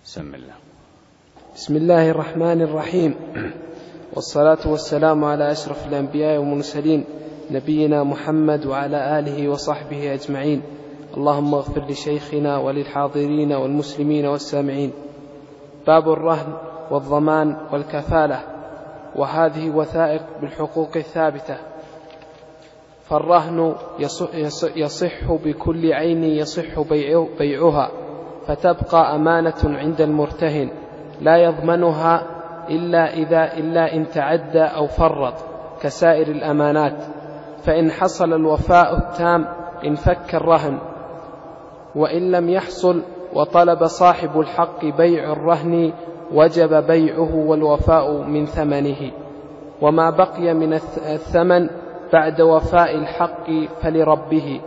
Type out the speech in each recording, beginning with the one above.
بسم الله. بسم الله الرحمن الرحيم، والصلاة والسلام على أشرف الأنبياء والمرسلين نبينا محمد وعلى آله وصحبه أجمعين. اللهم اغفر لشيخنا وللحاضرين والمسلمين والسامعين. باب الرهن والضمان والكفالة، وهذه وثائق بالحقوق الثابتة. فالرهن يصح بكل عين يصح بيعها، فتبقى أمانة عند المرتهن لا يضمنها إلا إن تعدى أو فرط كسائر الأمانات. فإن حصل الوفاء التام انفك الرهن، وإن لم يحصل وطلب صاحب الحق بيع الرهن وجب بيعه والوفاء من ثمنه. وما بقي من الثمن بعد وفاء الحق فلربه.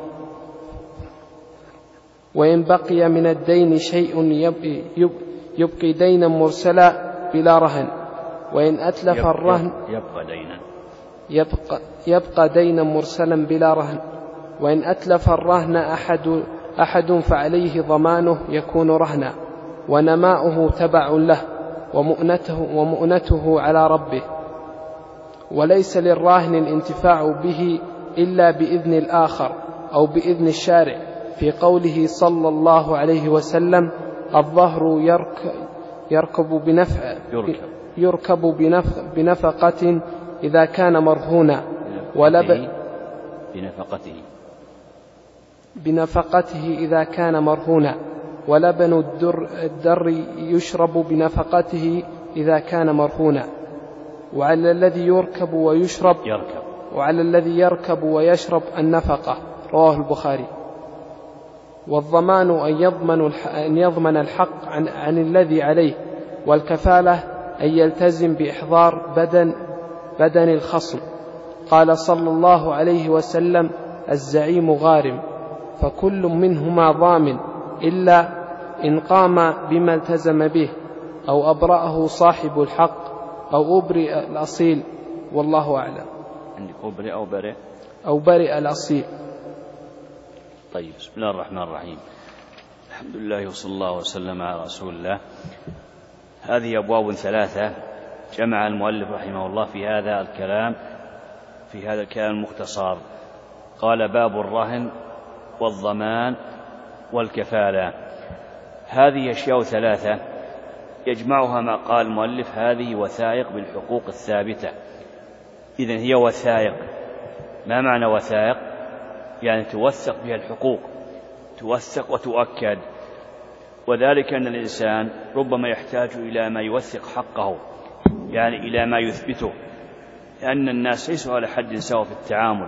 وإن بقي من الدين شيء يبقي دينا مرسلا بلا رهن. وإن أتلف الرهن يبقى دينا مرسلا بلا رهن. وإن أتلف الرهن أحد فعليه ضمانه يكون رهنا، ونماؤه تبع له، ومؤنته على ربه. وليس للراهن الانتفاع به إلا بإذن الآخر أو بإذن الشارع، في قوله صلى الله عليه وسلم: الظهر يركب بنفقة إذا كان مرهونا، بنفقته إذا كان مرهونا، ولبن الدر يشرب بنفقته إذا كان مرهونا. وعلى الذي يركب ويشرب النفقة. رواه البخاري. والضمان أن يضمن الحق عن الذي عليه. والكفالة أن يلتزم بإحضار بدن الخصم. قال صلى الله عليه وسلم: الزعيم غارم، فكل منهما ضامن إلا إن قام بما التزم به، أو أبرأه صاحب الحق، أو أبرئ الأصيل. والله أعلم. عندك أبرئ أو برئ؟ أو برئ الأصيل. طيب، بسم الله الرحمن الرحيم. الحمد لله وصلى الله وسلم على رسول الله. هذه أبواب ثلاثة جمع المؤلف رحمه الله في هذا الكلام المختصر. قال: باب الرهن والضمان والكفالة. هذه أشياء ثلاثة يجمعها ما قال المؤلف: هذه وثائق بالحقوق الثابتة. إذن هي وثائق. ما معنى وثائق؟ يعني توثق بها الحقوق، توثق وتؤكد. وذلك أن الإنسان ربما يحتاج إلى ما يوثق حقه، يعني إلى ما يثبته، لأن الناس ليسوا على حد سواء في التعامل.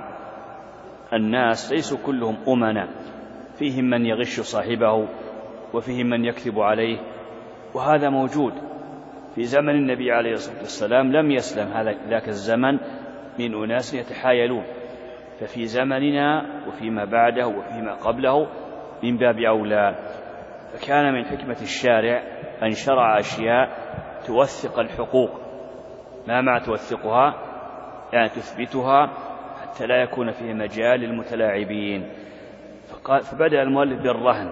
الناس ليسوا كلهم أمنا، فيهم من يغش صاحبه، وفيهم من يكذب عليه، وهذا موجود في زمن النبي عليه الصلاة والسلام. لم يسلم ذاك الزمن من أناس يتحايلون، ففي زمننا وفيما بعده وفيما قبله من باب أولى. فكان من حكمة الشارع أن شرع أشياء توثق الحقوق. ما معنى توثقها؟ يعني تثبتها حتى لا يكون فيه مجال للمتلاعبين. فبدأ المؤلف بالرهن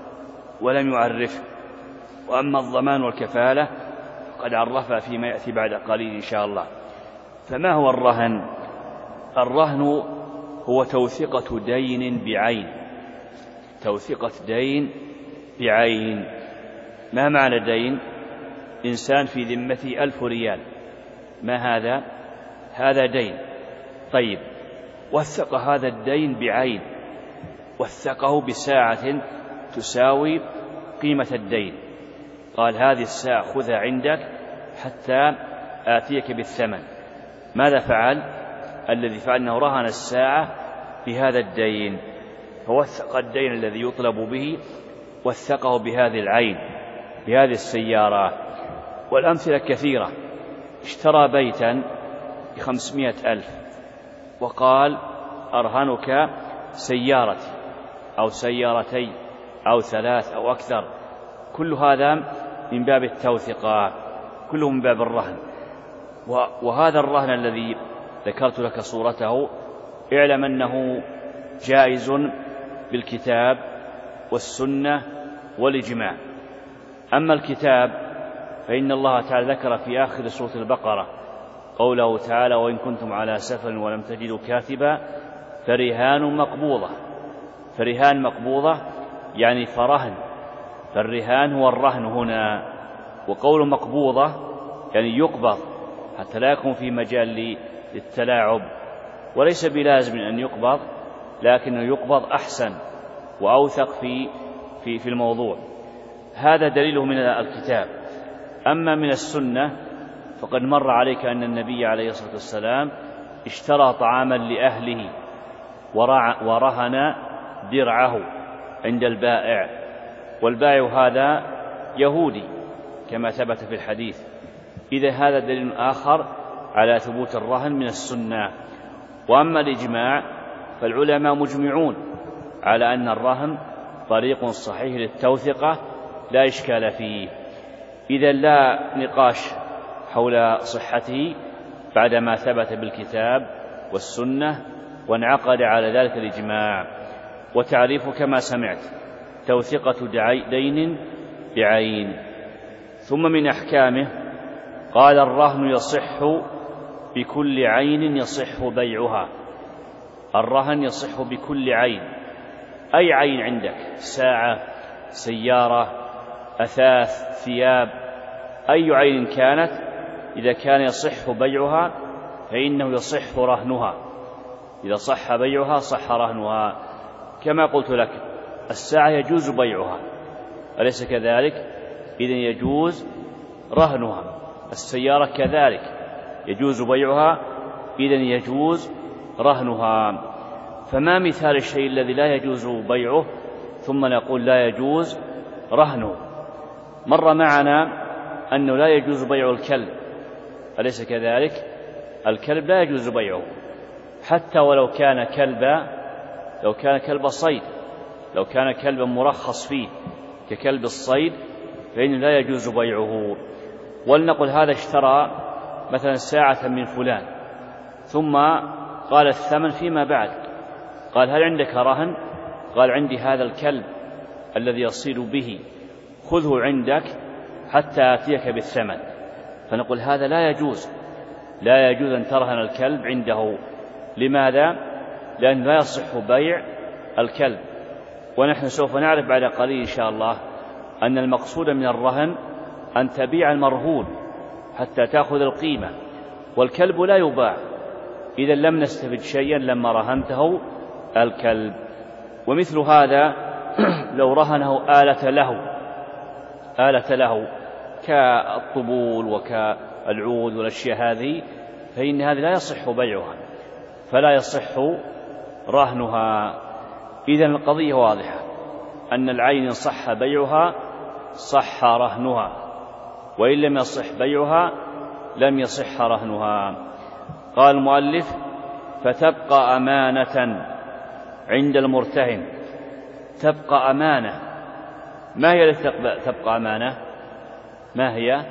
ولم يعرفه. وأما الضمان والكفالة فقد عرفها فيما يأتي بعد قليل إن شاء الله. فما هو الرهن؟ الرهن هو توثيقة دين بعين. توثيقة دين بعين. ما معنى دين؟ إنسان في ذمته 1000 ريال. ما هذا؟ هذا دين. طيب، وثق هذا الدين بعين، وثقه بساعة تساوي قيمة الدين. قال: هذه الساعة خذها عندك حتى آتيك بالثمن. ماذا فعل؟ الذي فعل أنه رهن الساعة بهذا الدين، فوثق الدين الذي يطلب به، وثقه بهذه العين، بهذه السيارة. والأمثلة كثيرة. اشترى بيتا ب500,000 وقال: أرهنك سيارتي أو سيارتي أو 3 أو أكثر. كل هذا من باب التوثيق، كله من باب الرهن. وهذا الرهن الذي ذكرت لك صورته، اعلم أنه جائز بالكتاب والسنة والإجماع. أما الكتاب فإن الله تعالى ذكر في آخر سورة البقرة قوله تعالى: وإن كنتم على سفر ولم تجدوا كاتبا فرهان مقبوضة. فرهان مقبوضة يعني فرهن، فالرهان هو الرهن هنا. وقول مقبوضة يعني يقبض حتى لا يكون في مجال للتلاعب، وليس بلازم أن يقبض، لكنه يقبض أحسن وأوثق في الموضوع. هذا دليله من الكتاب. أما من السنة فقد مر عليك أن النبي عليه الصلاة والسلام اشترى طعاما لأهله ورهن درعه عند البائع، والبائع هذا يهودي كما ثبت في الحديث. إذا هذا دليل آخر على ثبوت الرهن من السنة. وأما الإجماع فالعلماء مجمعون على أن الرهن طريق صحيح للتوثقة لا إشكال فيه. إذا لا نقاش حول صحته بعدما ثبت بالكتاب والسنة وانعقد على ذلك الإجماع. وتعريفه كما سمعت: توثقة دين بعين. ثم من أحكامه قال: الرهن يصح بكل عين يصح بيعها. الرهن يصح بكل عين، أي عين عندك، ساعة، سيارة، أثاث، ثياب، أي عين كانت، إذا كان يصح بيعها فإنه يصح رهنها. إذا صح بيعها صح رهنها. كما قلت لك الساعة يجوز بيعها، أليس كذلك؟ إذن يجوز رهنها. السيارة كذلك يجوز بيعها، إذن يجوز رهنها. فما مثال الشيء الذي لا يجوز بيعه ثم نقول لا يجوز رهنه؟ مر معنا أنه لا يجوز بيع الكلب، أليس كذلك؟ الكلب لا يجوز بيعه حتى ولو كان كلب صيد، لو كان كلبا مرخص فيه ككلب الصيد فإنه لا يجوز بيعه. ولنقل هذا اشترى مثلا ساعة من فلان ثم قال الثمن فيما بعد، قال: هل عندك رهن؟ قال: عندي هذا الكلب الذي يصيد به، خذه عندك حتى آتيك بالثمن. فنقول هذا لا يجوز أن ترهن الكلب عنده. لماذا؟ لأن لا يصح بيع الكلب. ونحن سوف نعرف بعد قليل إن شاء الله أن المقصود من الرهن أن تبيع المرهون حتى تأخذ القيمة، والكلب لا يباع. إذا لم نستفد شيئا لما رهنته الكلب. ومثل هذا لو رهنه آلة له كالطبول وكالعود والأشياء هذه، فإن هذه لا يصح بيعها، فلا يصح رهنها. إذن القضية واضحة، أن العين صح بيعها صح رهنها، وإن لم يصح بيعها لم يصح رهنها. قال المؤلف: فتبقى أمانة عند المرتهن. تبقى أمانة. ما هي التي تبقى أمانة؟ ما هي؟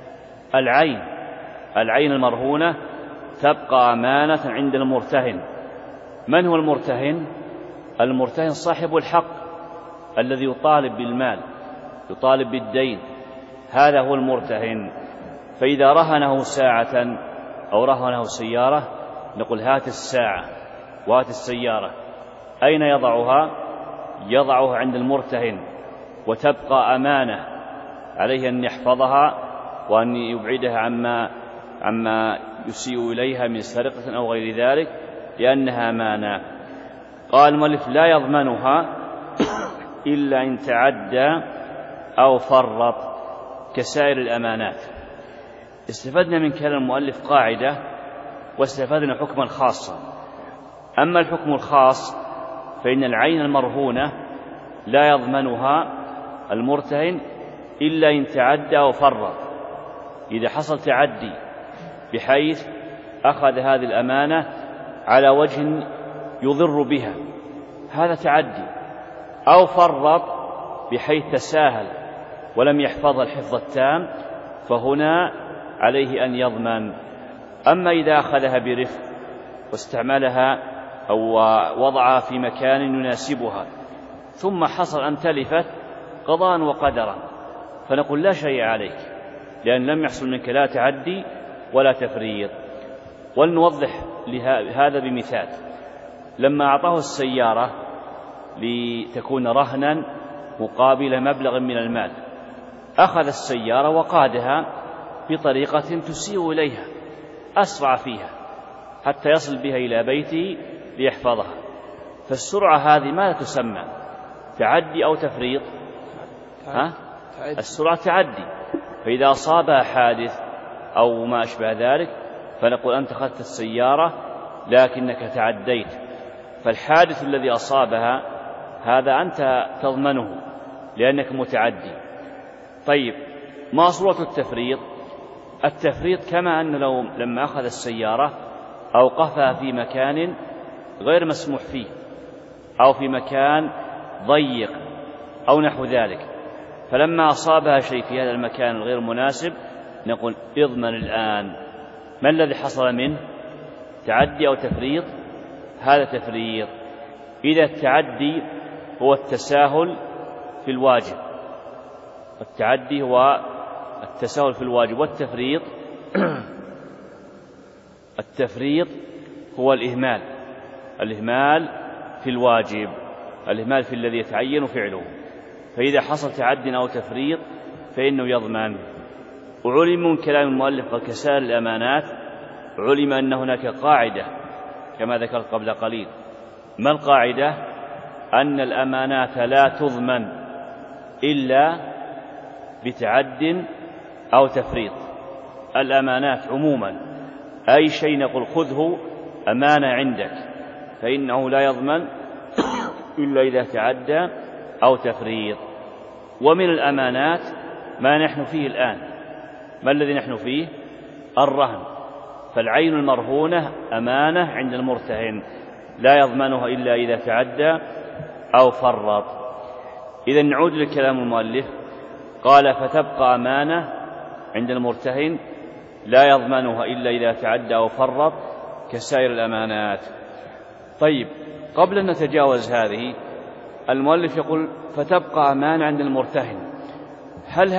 العين المرهونة تبقى أمانة عند المرتهن. من هو المرتهن؟ المرتهن صاحب الحق الذي يطالب بالمال، يطالب بالدين، هذا هو المرتهن. فإذا رهنه ساعة أو رهنه سيارة نقول: هات الساعة وهات السيارة. أين يضعها؟ يضعها عند المرتهن، وتبقى أمانة عليه أن يحفظها وأن يبعدها عما يسيء إليها من سرقة أو غير ذلك، لأنها أمانة. قال المؤلف: لا يضمنها إلا إن تعدى أو فرط كسائر الأمانات. استفدنا من كلام المؤلف قاعدة، واستفدنا حكما خاصا. أما الحكم الخاص فإن العين المرهونة لا يضمنها المرتهن إلا إن تعدى أو فرط. إذا حصل تعدي بحيث أخذ هذه الأمانة على وجه يضر بها، هذا تعدي، أو فرط بحيث تساهل ولم يحفظ الحفظ التام، فهنا عليه أن يضمن. أما إذا أخذها برفق واستعملها أو وضعها في مكان يناسبها ثم حصل أن تلفت قضاء وقدرا، فنقول لا شيء عليك، لأن لم يحصل منك لا تعدي ولا تفريط. ولنوضح هذا بمثال. لما أعطاه السيارة لتكون رهنا مقابل مبلغ من المال، أخذ السيارة وقادها بطريقة تسيء إليها، أسرع فيها حتى يصل بها إلى بيته ليحفظها. فالسرعة هذه ماذا تسمى؟ تعدي أو تفريط؟ السرعة تعدي. فإذا أصابها حادث أو ما أشبه ذلك فنقول أنت أخذت السيارة لكنك تعديت، فالحادث الذي أصابها هذا أنت تضمنه لأنك متعدي. طيب، ما صورة التفريط؟ التفريط كما أنه لما أخذ السيارة أوقفها في مكان غير مسموح فيه أو في مكان ضيق أو نحو ذلك، فلما أصابها شيء في هذا المكان الغير مناسب نقول اضمن الآن. ما الذي حصل منه؟ تعدي أو تفريط؟ هذا تفريط. إذا التعدي هو التساهل في الواجب، التعدي هو التساهل في الواجب، والتفريط التفريط هو الإهمال في الواجب، الإهمال في الذي يتعين فعله. فإذا حصل تعد أو تفريط فإنه يضمن. وعلم من كلام المؤلف كسائر الأمانات، علم أن هناك قاعدة كما ذكرت قبل قليل. ما القاعدة؟ أن الأمانات لا تضمن إلا بتعد أو تفريط. الأمانات عموما أي شيء نقول خذه أمانة عندك فإنه لا يضمن إلا إذا تعدى أو تفريط. ومن الأمانات ما نحن فيه الآن. ما الذي نحن فيه؟ الرهن. فالعين المرهونة أمانة عند المرتهن لا يضمنها إلا إذا تعدى أو فرط. إذا نعود لكلام المؤلف، قال فتبقى أمانة عند المرتهن لا يضمنها إلا إذا تعدى أو فرط كسائر الأمانات. طيب، قبل أن نتجاوز هذه، المؤلف يقول فتبقى أمانة عند المرتهن. هل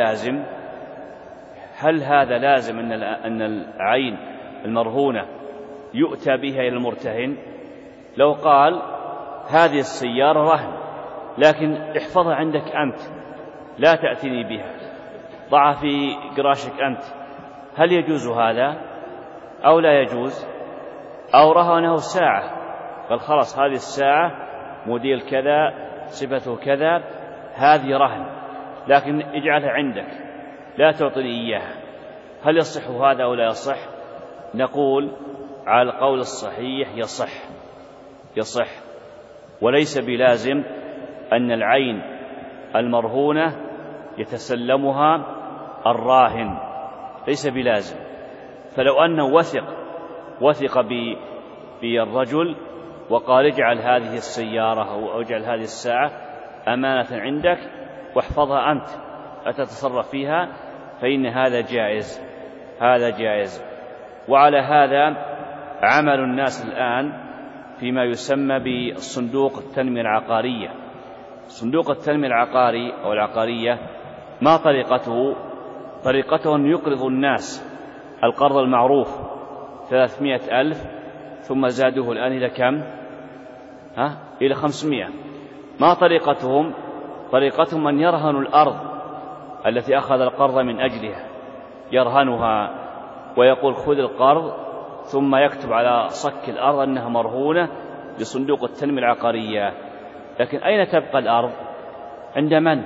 هذا لازم أن العين المرهونة يؤتى بها إلى المرتهن؟ لو قال هذه السيارة رهن لكن احفظها عندك أنت لا تأتيني بها، ضعها في قراشك أنت، هل يجوز هذا أو لا يجوز؟ أو رهنه الساعة، قال خلاص هذه الساعة موديل كذا صفته كذا هذه رهن لكن اجعلها عندك لا تعطني إياها، هل يصح هذا أو لا يصح؟ نقول على القول الصحيح يصح، وليس بلازم أن العين المرهونة يتسلمها الراهن، ليس بلازم. فلو أنه وثق بالرجل وقال اجعل هذه السيارة أو اجعل هذه الساعة أمانة عندك واحفظها أنت أتتصرف فيها، فإن هذا جائز. وعلى هذا عمل الناس الآن فيما يسمى بصندوق التنمية العقارية. صندوق التنمية العقاري أو العقارية ما طريقته أن يقرض الناس القرض المعروف 300,000 ثم زادوه الآن إلى كم؟ إلى 500. ما طريقتهم أن يرهنوا الأرض التي أخذ القرض من أجلها، يرهنها ويقول خذ القرض ثم يكتب على صك الأرض أنها مرهونة لصندوق التنمية العقارية. لكن أين تبقى الأرض؟ عند من؟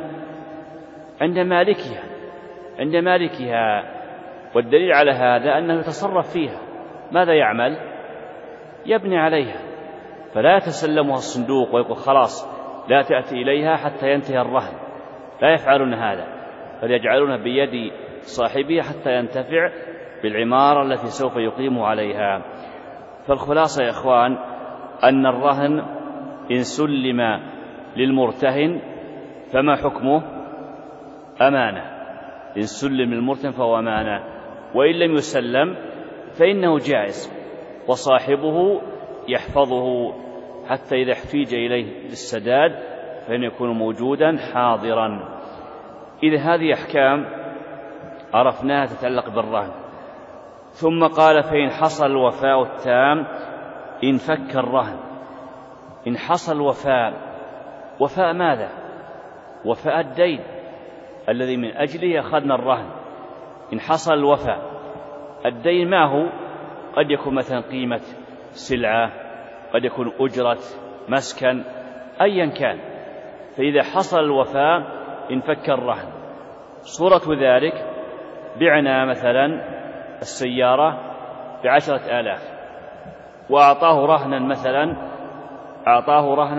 عند مالكها. والدليل على هذا أنه يتصرف فيها. ماذا يعمل؟ يبني عليها، فلا يتسلمها الصندوق ويقول خلاص لا تأتي إليها حتى ينتهي الرهن، لا يفعلون هذا، بل يجعلونها بيد صاحبها حتى ينتفع بالعمارة التي سوف يقيم عليها. فالخلاصة يا إخوان أن الرهن إن سلم للمرتهن فما حكمه؟ أمانة. إن سلم للمرتهن فهو أمانة، وإن لم يسلم فإنه جائز، وصاحبه يحفظه حتى إذا احتيج إليه للسداد فإنه يكون موجودا حاضرا. إذا هذه أحكام عرفناها تتعلق بالرهن. ثم قال فإن حصل الوفاء التام انفك الرهن. إن حصل وفاء ماذا؟ وفاء الدين الذي من أجله أخذنا الرهن. إن حصل الوفاء، الدين ما هو؟ قد يكون مثلا قيمة سلعة، قد يكون أجرة مسكن، أيا كان. فإذا حصل الوفاء انفك الرهن. صورة ذلك بعنا مثلا السيارة ب10,000 وأعطاه رهنا مثلا، أعطاه رهنا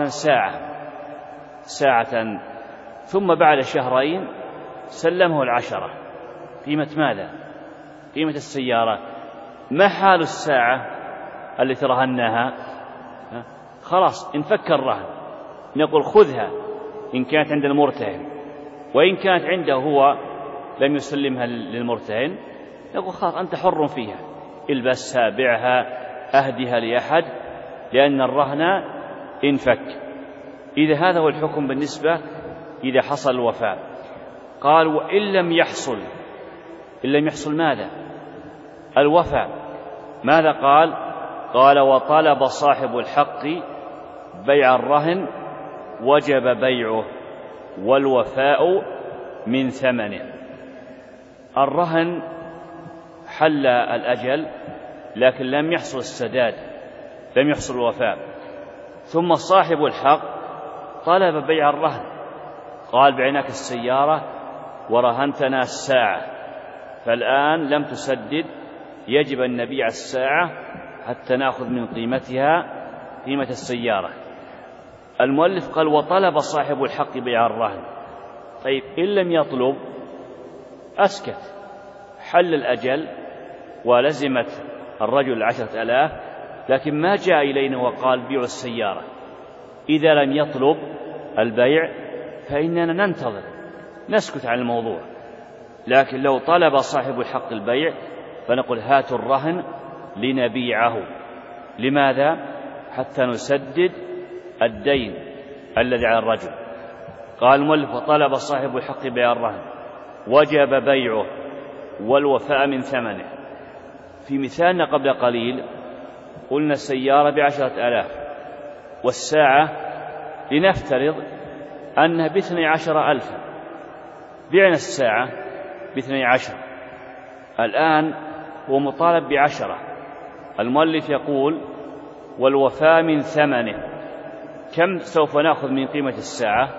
ساعة، ثم بعد شهرين سلمه 10. قيمة ماذا؟ قيمة السيارة. ما حال الساعة التي رهناها؟ خلاص انفك الرهن. نقول خذها إن كانت عند المرتهن، وإن كانت عنده هو لم يسلمها للمرتهن نقول خلاص أنت حر فيها، البسها، بيعها، أهدها لأحد، لأن الرهن انفك. إذا هذا هو الحكم بالنسبة إذا حصل الوفاء. قال وإن لم يحصل، إن لم يحصل ماذا؟ الوفاء. ماذا قال؟ قال وطلب صاحب الحق بيع الرهن وجب بيعه والوفاء من ثمنه. الرهن حل الأجل لكن لم يحصل السداد، لم يحصل الوفاء، ثم صاحب الحق طلب بيع الرهن، قال بعناك السيارة ورهنتنا الساعة، فالآن لم تسدد، يجب أن نبيع الساعة حتى نأخذ من قيمتها قيمة السيارة. المؤلف قال وطلب صاحب الحق بيع الرهن. طيب إن لم يطلب أسكت، حل الأجل ولزمت الرجل 10,000، لكن ما جاء إلينا وقال بيع السيارة. إذا لم يطلب البيع فإننا ننتظر، نسكت عن الموضوع. لكن لو طلب صاحب الحق البيع فنقول هاتوا الرهن لنبيعه. لماذا؟ حتى نسدد الدين الذي على الرجل. قال المؤلف وطلب صاحب الحق بيع الرهن وجب بيعه والوفاء من ثمنه. في مثالنا قبل قليل قلنا السيارة ب10,000 والساعة لنفترض أنها ب12,000، بعنا الساعة ب12، الآن هو مطالب ب10. المؤلف يقول والوفاء من ثمنه. كم سوف نأخذ من قيمة الساعة؟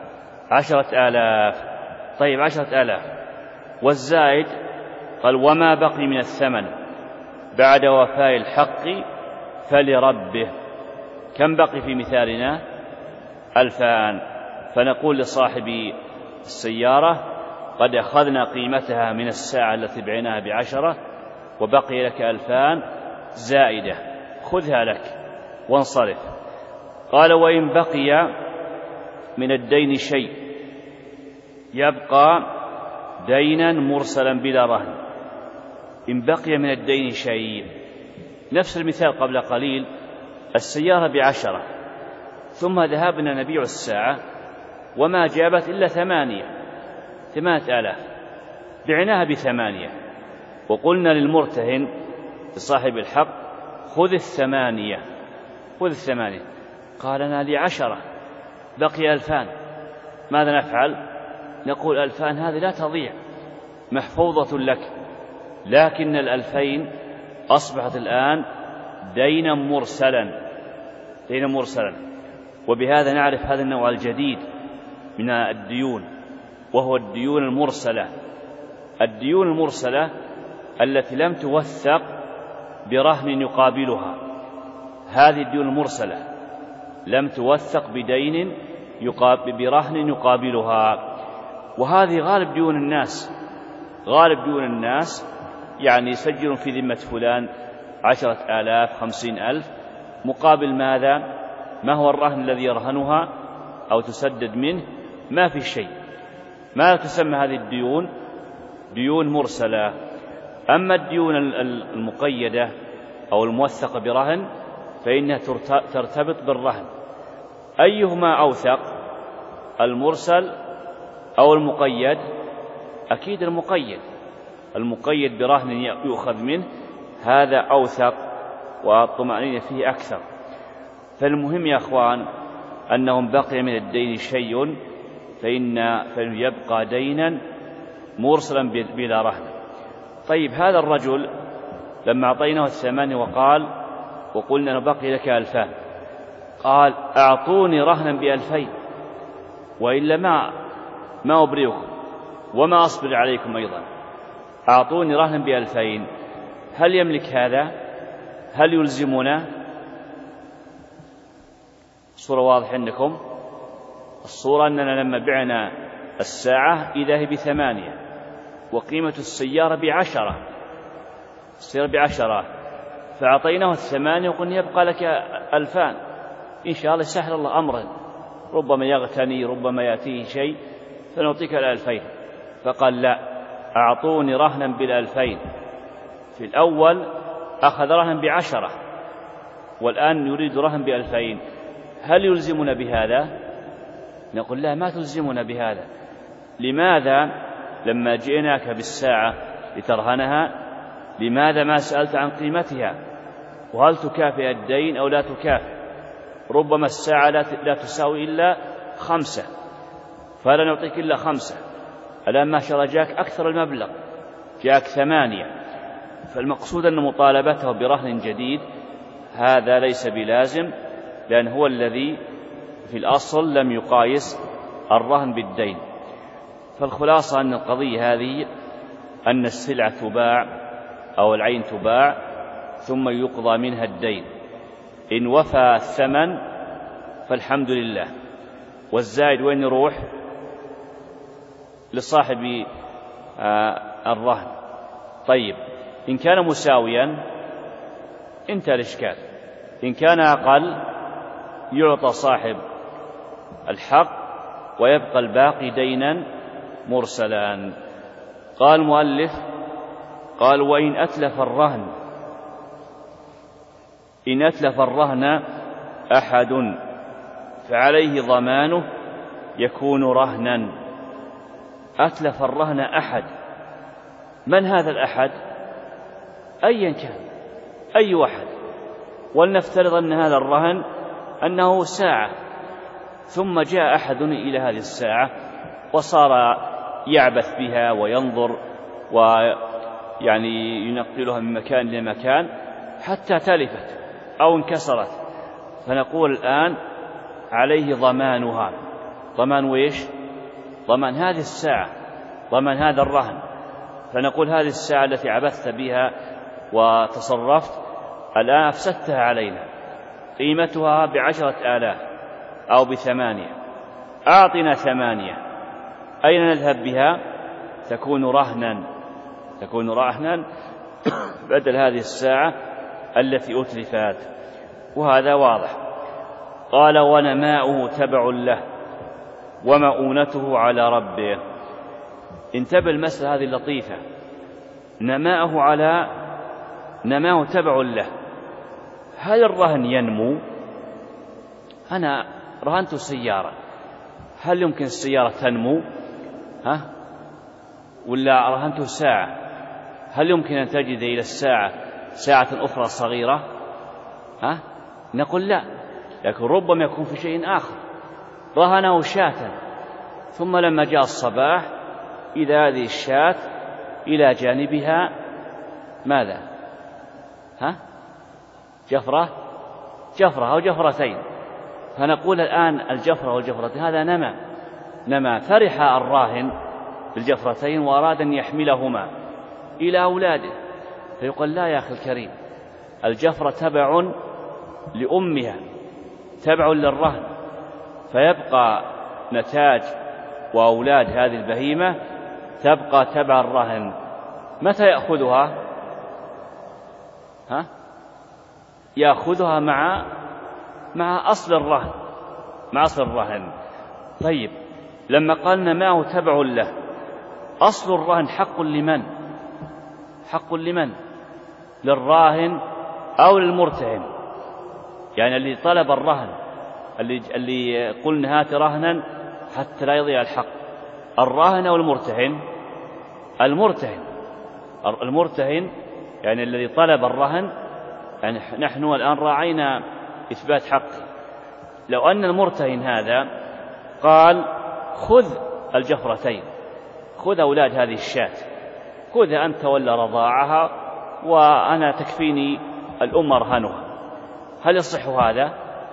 10,000. طيب 10,000 والزائد، قال وما بقي من الثمن بعد وفاء الحق فلربه. كم بقي في مثالنا؟ 2,000. فنقول لصاحب السيارة قد أخذنا قيمتها من الساعة التي بعناها ب10 وبقي لك 2,000 زائدة، خذها لك وانصرف. قال وإن بقي من الدين شيء يبقى دينا مرسلا بلا رهن. إن بقي من الدين شيء، نفس المثال قبل قليل، السيارة ب10 ثم ذهبنا نبيع الساعة وما جابت إلا 8,000، بعناها ب8 وقلنا للمرتهن لصاحب الحق خذ 8، قال أنا لي 10 بقي 2,000، ماذا نفعل؟ نقول 2,000 هذه لا تضيع، محفوظة لك، لكن 2,000 أصبحت الآن دينا مرسلا. وبهذا نعرف هذا النوع الجديد من الديون، وهو الديون المرسلة. الديون المرسلة التي لم توثق برهن يقابلها، هذه الديون المرسلة لم توثق بدين برهن يقابلها. وهذه غالب ديون الناس، يعني يسجل في ذمة فلان 10,000 50,000 مقابل ماذا؟ ما هو الرهن الذي يرهنها أو تسدد منه؟ ما في شيء. ما تسمى هذه الديون؟ ديون مرسلة. أما الديون المقيدة أو الموثقة برهن فإنها ترتبط بالرهن. أيهما أوثق، المرسل أو المقيد؟ أكيد المقيد برهن يؤخذ منه، هذا أوثق والطمأنينة فيه أكثر. فالمهم يا أخوان أنهم بقي من الدين شيء فإنه يبقى دينا مرسلا بلا رهن. طيب هذا الرجل لما أعطيناه 8 وقلنا أنه بقي لك 2000، قال أعطوني رهنا ب2000 وإلا ما أبرئكم وما أصبر عليكم أيضا، أعطوني رهنا ب2000. هل يملك هذا؟ هل يلزمنا؟ الصورة واضحة عندكم؟ الصورة أننا لما بعنا الساعة إذا هي ب8 وقيمة السيارة ب10، السيارة ب10، فأعطيناه 8 وقلنا يبقى لك 2000 إن شاء الله يسهل الله أمرا، ربما يغتني ربما يأتيه شيء فنعطيك 2000. فقال لا، أعطوني رهنا ب2000. في الأول أخذ رهنا ب10 والآن يريد رهن ب2000. هل يلزمنا بهذا؟ نقول لا، ما تلزمنا بهذا. لماذا لما جئناك بالساعة لترهنها لماذا ما سألت عن قيمتها وهل تكافئ الدين أو لا تكافئ؟ ربما الساعة لا تساوي إلا 5 فلا نعطيك إلا 5. الآن ما شاء الله جاءك أكثر المبلغ، جاءك 8. فالمقصود أن مطالبته برهن جديد هذا ليس بلازم، لأن هو الذي في الأصل لم يقايس الرهن بالدين. فالخلاصة أن القضية هذه أن السلعة تباع أو العين تباع ثم يقضى منها الدين، إن وفى الثمن فالحمد لله، والزائد وين يروح؟ لصاحب الرهن. طيب إن كان مساويا انتهى الإشكال، إن كان أقل يعطى صاحب الحق ويبقى الباقي دينا مرسلا. قال المؤلف قال وإن أتلف الرهن، إن أتلف الرهن أحد فعليه ضمانه يكون رهنا. أتلف الرهن أحد، من هذا الأحد؟ أيا كان أي واحد، ولنفترض أن هذا الرهن أنه ساعة، ثم جاء أحد إلى هذه الساعة وصار يعبث بها وينظر ويعني ينقلها من مكان إلى مكان حتى تلفت أو انكسرت، فنقول الآن عليه ضمانها. ضمان ويش؟ ضمان هذه الساعة، ضمان هذا الرهن. فنقول هذه الساعة التي عبثت بها وتصرفت الآن أفسدتها علينا، قيمتها ب10,000 أو ب8، أعطنا 8، أين نذهب بها؟ تكون رهنا بدل هذه الساعة التي أتلفت، وهذا واضح. قال ونماؤه تبع له ومؤونته على ربه. انتبه المسألة هذه اللطيفة، نماؤه تبع له. هل الرهن ينمو؟ أنا رهنت سيارة، هل يمكن السيارة تنمو؟ ولا رهنت ساعة، هل يمكن أن تجد إلى الساعة ساعة أخرى صغيرة؟ نقول لا، لكن ربما يكون في شيء آخر. رهنه شاة، ثم لما جاء الصباح إذا هذه الشاة إلى جانبها ماذا؟ جفرة أو جفرتين، فنقول الآن الجفرة والجفرتين هذا نما، فرح الراهن بالجفرتين وأراد أن يحملهما إلى أولاده، فيقول لا يا أخي الكريم، الجفرة تبع لأمها، تبع للرهن، فيبقى نتاج وأولاد هذه البهيمة تبقى تبع الرهن. متى يأخذها؟ يأخذها مع أصل الرهن. طيب لما قال نماؤه تبع له، أصل الرهن حق لمن؟ للراهن أو للمرتهن؟ يعني اللي طلب الرهن، اللي قلنا هات رهنا حتى لا يضيع الحق، الراهن أو المرتهن؟ المرتهن يعني الذي طلب الرهن. يعني نحن الآن راعينا إثبات حقه. لو أن المرتهن هذا قال خذ الجفرتين، خذ أولاد هذه الشاة، خذها أنت ولا رضاعها وأنا تكفيني الأم رهنها، هل يصح هذا؟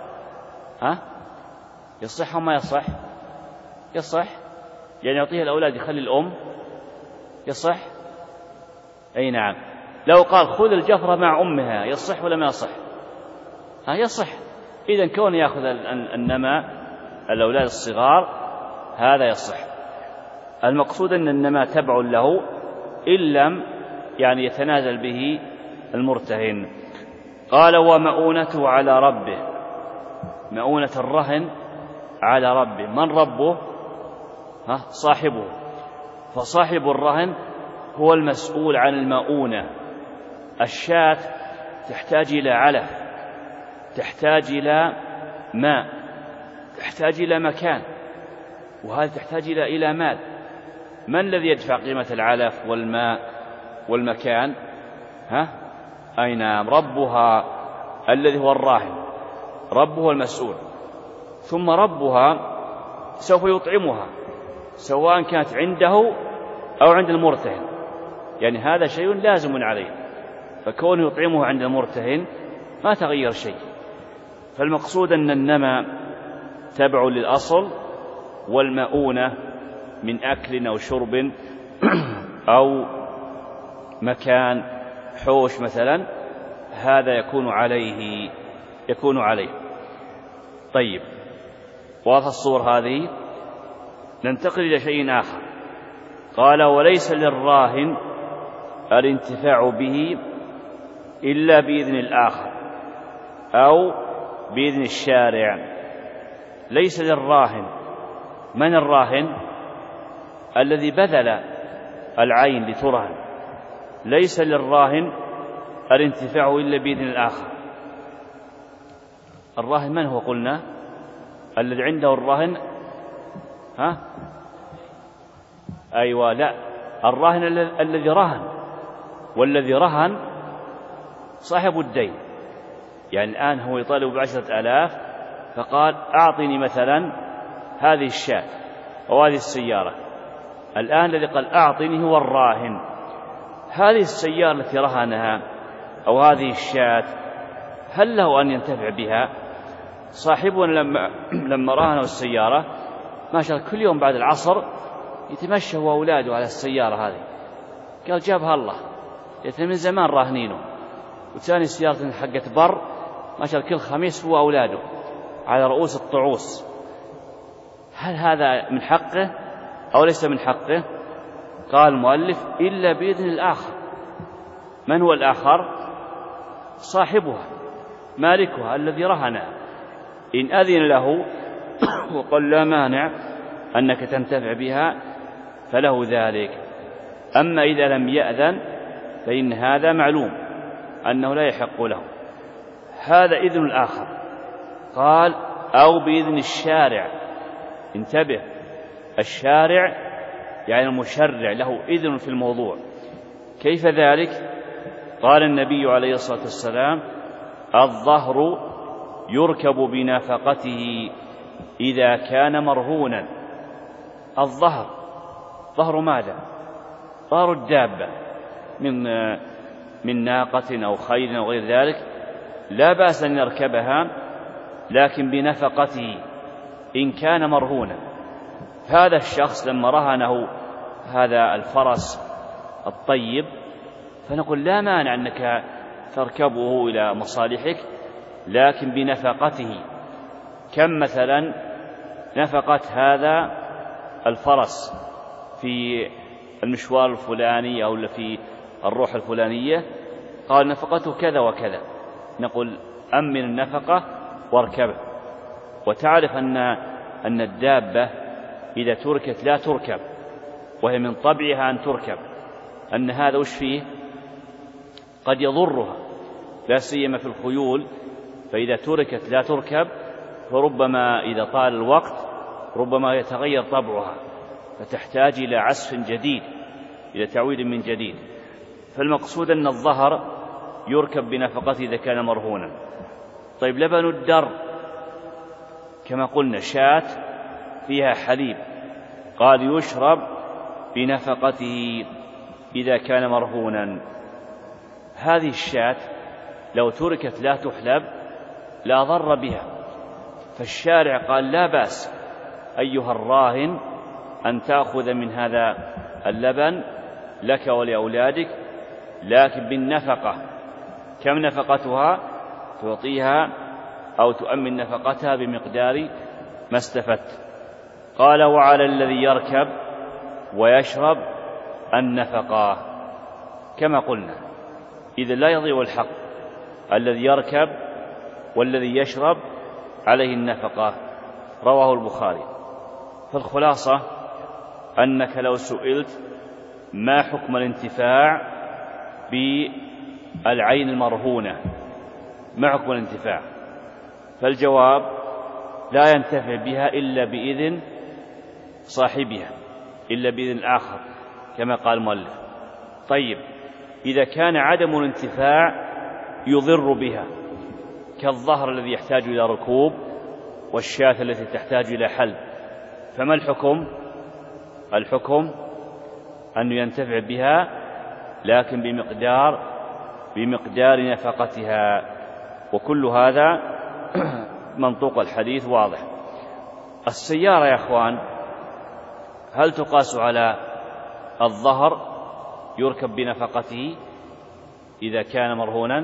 يصح وما يصح؟ يصح، يعني يعطيها الأولاد يخلي الأم، يصح؟ أي نعم. لو قال خذ الجفرة مع أمها يصح ولا ما يصح؟ يصح. إذن كون يأخذ النماء الأولاد الصغار هذا يصح. المقصود أن النماء تبع له إن لم يعني يتنازل به المرتهن. قال ومؤونته على ربه، مؤونة الرهن على ربه. من ربه؟ صاحبه. فصاحب الرهن هو المسؤول عن المؤونة. الشاة تحتاج إلى علف، تحتاج إلى ماء، تحتاج إلى مكان، وهذا تحتاج إلى مال. من الذي يدفع قيمة العلف والماء والمكان؟ أي نعم، ربها الذي هو الراهن، ربه المسؤول. ثم ربها سوف يطعمها سواء كانت عنده أو عند المرتهن، يعني هذا شيء لازم عليه، فكونه يطعمه عند المرتهن ما تغير شيء. فالمقصود أن النمى تبع للأصل، والمؤونة من أكل أو شرب أو مكان حوش مثلا هذا يكون عليه. طيب، واضح الصور هذه. ننتقل إلى شيء آخر. قال وليس للراهن الانتفاع به إلا بإذن الآخر أو بإذن الشارع. ليس للراهن. من الراهن؟ الذي بذل العين لترهن. ليس للراهن الانتفاع إلا بإذن الآخر. الراهن من هو؟ قلنا الذي عنده الرهن. أيوة، لا، الراهن الذي رهن، والذي رهن صاحب الدين. يعني الآن هو يطالب ب10,000 فقال أعطني مثلا هذه الشاة أو هذه السيارة. الآن الذي قال أعطني هو الراهن. هذه السيارة التي رهنها أو هذه الشاة هل له أن ينتفع بها؟ صاحبنا لما رهنوا السيارة ما شاء الله كل يوم بعد العصر يتمشى هو أولاده على السيارة هذه، قال جابها الله، من زمان راهنينه. وثاني سيارة حقت بر ما شاء الله كل خميس هو أولاده على رؤوس الطعوس. هل هذا من حقه أو ليس من حقه؟ قال المؤلف إلا بإذن الآخر. من هو الآخر؟ صاحبها، مالكها الذي رهنها. إن أذن له وقال لا مانع أنك تنتفع بها فله ذلك. أما إذا لم يأذن فإن هذا معلوم أنه لا يحق له. هذا إذن الآخر. قال أو بإذن الشارع. انتبه، الشارع يعني المشرع له إذن في الموضوع. كيف ذلك؟ قال النبي عليه الصلاة والسلام الظهر يركب بنفقته إذا كان مرهونا. الظهر، ظهر ماذا؟ ظهر الدابة من ناقة أو خيل أو غير ذلك، لا بأس أن يركبها لكن بنفقته إن كان مرهونا. هذا الشخص لما رهنه هذا الفرس الطيب فنقول لا مانع أنك تركبه إلى مصالحك لكن بنفقته. كم مثلا نفقة هذا الفرس في المشوار الفلاني أو في الروح الفلانية؟ قال نفقته كذا وكذا، نقول أمن النفقة واركبه. وتعرف أن الدابة إذا تركت لا تركب، وهي من طبعها أن تركب، أن هذا وش فيه؟ قد يضرها، لا سيما في الخيول، فإذا تركت لا تركب، فربما إذا طال الوقت ربما يتغير طبعها، فتحتاج إلى عسف جديد، إلى تعويض من جديد. فالمقصود أن الظهر يركب بنفقته إذا كان مرهونا. طيب لبن الدر كما قلنا شاة فيها حليب، قال يشرب بنفقته إذا كان مرهونا. هذه الشاة لو تركت لا تحلب لا ضر بها، فالشارع قال لا بأس أيها الراهن أن تأخذ من هذا اللبن لك ولأولادك، لكن بالنفقة. كم نفقتها؟ تعطيها أو تؤمن نفقتها بمقدار ما استفدت. قال وعلى الذي يركب ويشرب النفقة كما قلنا، إذا لا يضيع الحق. الذي يركب والذي يشرب عليه النفقة، رواه البخاري. فالخلاصة أنك لو سئلت ما حكم الانتفاع بالعين المرهونة، ما حكم الانتفاع؟ فالجواب لا ينتفع بها إلا بإذن صاحبها، إلا بإذن الآخر كما قال المؤلف. طيب إذا كان عدم الانتفاع يضر بها كالظهر الذي يحتاج إلى ركوب والشاة التي تحتاج إلى حلب، فما الحكم؟ الحكم أن ينتفع بها لكن بمقدار نفقتها. وكل هذا منطوق الحديث واضح. السيارة يا أخوان هل تقاس على الظهر يركب بنفقته إذا كان مرهونا؟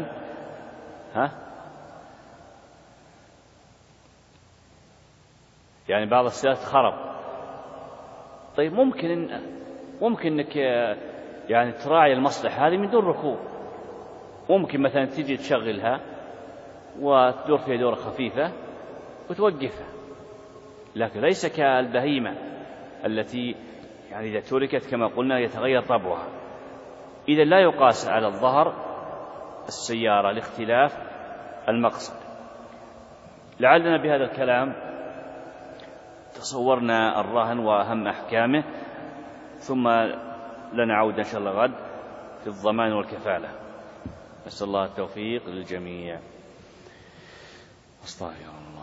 يعني بعض السيارات خرب، طيب ممكن أنك يعني تراعي المصلحة هذه من دون ركوب. ممكن مثلا تجي تشغلها وتدور فيها دورة خفيفة وتوقفها، لكن ليس كالبهيمة التي يعني إذا تركت كما قلنا يتغير طبعها. إذا لا يقاس على الظهر السيارة لاختلاف المقصد. لعلنا بهذا الكلام تصورنا الرهن وأهم أحكامه، ثم لنا عودة إن شاء الله غد في الضمان والكفالة. نسأل الله التوفيق للجميع. استغفر الله.